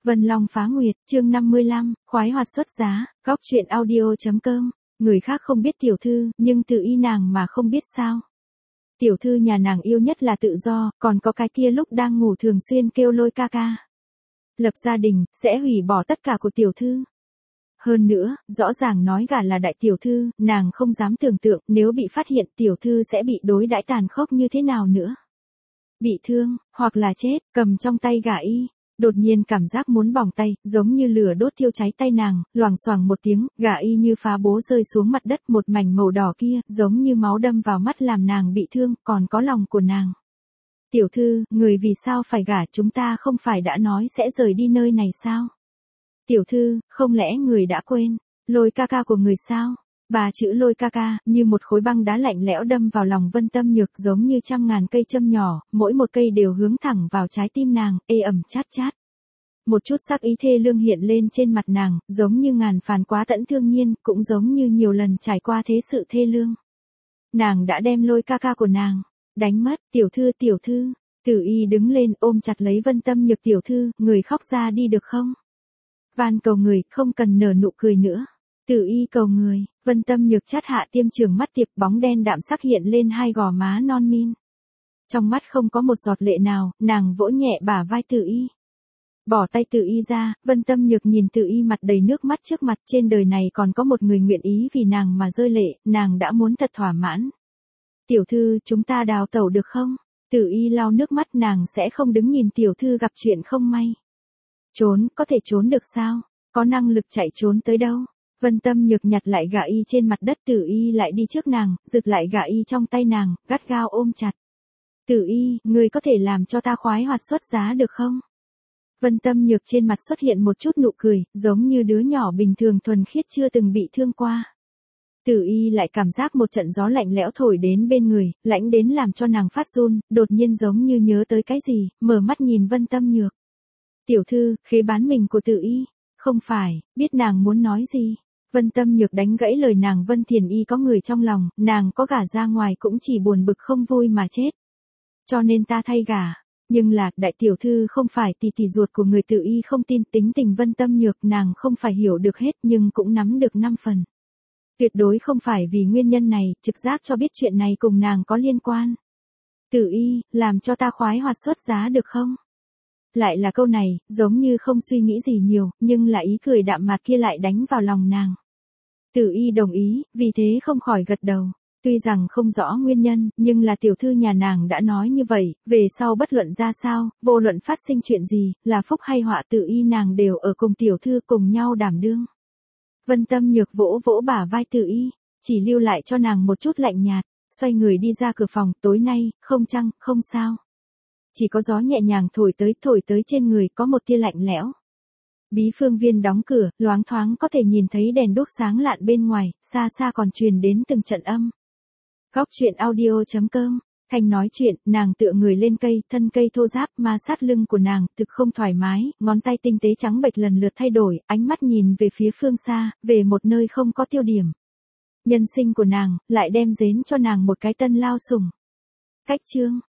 Vân Long Phá Nguyệt, chương 55, khoái hoạt xuất giá, góc truyện audio.com, người khác không biết tiểu thư, nhưng tự y nàng mà không biết sao. Tiểu thư nhà nàng yêu nhất là tự do, còn có cái kia lúc đang ngủ thường xuyên kêu lôi ca ca. Lập gia đình, sẽ hủy bỏ tất cả của tiểu thư. Hơn nữa, rõ ràng nói gả là đại tiểu thư, nàng không dám tưởng tượng nếu bị phát hiện tiểu thư sẽ bị đối đãi tàn khốc như thế nào nữa. Bị thương, hoặc là chết, cầm trong tay gả y. Đột nhiên cảm giác muốn bỏng tay, giống như lửa đốt thiêu cháy tay nàng, loảng xoảng một tiếng, gả y như phá bố rơi xuống mặt đất, một mảnh màu đỏ kia, giống như máu đâm vào mắt làm nàng bị thương, còn có lòng của nàng. Tiểu thư, người vì sao phải gả, chúng ta không phải đã nói sẽ rời đi nơi này sao? Tiểu thư, không lẽ người đã quên, lôi ca ca của người sao? Ba chữ lôi ca ca, như một khối băng đá lạnh lẽo đâm vào lòng Vân Tâm Nhược, giống như trăm ngàn cây châm nhỏ, mỗi một cây đều hướng thẳng vào trái tim nàng, ê ẩm chát chát. Một chút sắc ý thê lương hiện lên trên mặt nàng, giống như ngàn phàn quá tẫn thương nhiên, cũng giống như nhiều lần trải qua thế sự thê lương. Nàng đã đem lôi ca ca của nàng đánh mất. Tiểu thư, Tử Y đứng lên ôm chặt lấy Vân Tâm Nhược. Tiểu thư, người khóc ra đi được không? Van cầu người, không cần nở nụ cười nữa. Tử Y cầu người. Vân Tâm Nhược chát hạ tiêm trường mắt tiệp, bóng đen đạm sắc hiện lên hai gò má non min. Trong mắt không có một giọt lệ nào, nàng vỗ nhẹ bả vai Tử Y. Bỏ tay Tử Y ra, Vân Tâm Nhược nhìn Tử Y mặt đầy nước mắt trước mặt, trên đời này còn có một người nguyện ý vì nàng mà rơi lệ, nàng đã muốn thật thỏa mãn. Tiểu thư, chúng ta đào tẩu được không? Tử Y lau nước mắt, nàng sẽ không đứng nhìn tiểu thư gặp chuyện không may. Trốn, có thể trốn được sao? Có năng lực chạy trốn tới đâu? Vân Tâm Nhược nhặt lại gạ y trên mặt đất, Tử Y lại đi trước nàng, giật lại gạ y trong tay nàng, gắt gao ôm chặt. Tử Y, người có thể làm cho ta khoái hoạt xuất giá được không? Vân Tâm Nhược trên mặt xuất hiện một chút nụ cười, giống như đứa nhỏ bình thường thuần khiết chưa từng bị thương qua. Tử Y lại cảm giác một trận gió lạnh lẽo thổi đến bên người, lạnh đến làm cho nàng phát run, đột nhiên giống như nhớ tới cái gì, mở mắt nhìn Vân Tâm Nhược. Tiểu thư, khế bán mình của Tử Y. Không phải, biết nàng muốn nói gì. Vân Tâm Nhược đánh gãy lời nàng. Vân Thiền Y có người trong lòng, nàng có gả ra ngoài cũng chỉ buồn bực không vui mà chết. Cho nên ta thay gả. Nhưng là, đại tiểu thư không phải tỷ tỷ ruột của người. Tử Y không tin tính tình Vân Tâm Nhược, nàng không phải hiểu được hết nhưng cũng nắm được 5 phần. Tuyệt đối không phải vì nguyên nhân này, trực giác cho biết chuyện này cùng nàng có liên quan. Tử Y, làm cho ta khoái hoạt xuất giá được không? Lại là câu này, giống như không suy nghĩ gì nhiều, nhưng là ý cười đạm mạc kia lại đánh vào lòng nàng. Tử Y đồng ý, vì thế không khỏi gật đầu. Tuy rằng không rõ nguyên nhân, nhưng là tiểu thư nhà nàng đã nói như vậy, về sau bất luận ra sao, vô luận phát sinh chuyện gì, là phúc hay họa Tử Y nàng đều ở cùng tiểu thư cùng nhau đảm đương. Vân Tâm Nhược vỗ vỗ bả vai Tử Y, chỉ lưu lại cho nàng một chút lạnh nhạt, xoay người đi ra cửa phòng. Tối nay, không trăng, không sao. Chỉ có gió nhẹ nhàng thổi tới trên người, có một tia lạnh lẽo. Bí phương viên đóng cửa, loáng thoáng có thể nhìn thấy đèn đuốc sáng lạn bên ngoài, xa xa còn truyền đến từng trận âm. Góc truyện audio.com, Thanh nói chuyện, nàng tựa người lên cây, thân cây thô ráp ma sát lưng của nàng, thực không thoải mái, ngón tay tinh tế trắng bệch lần lượt thay đổi, ánh mắt nhìn về phía phương xa, về một nơi không có tiêu điểm. Nhân sinh của nàng, lại đem dến cho nàng một cái tân lao sủng. Cách chương.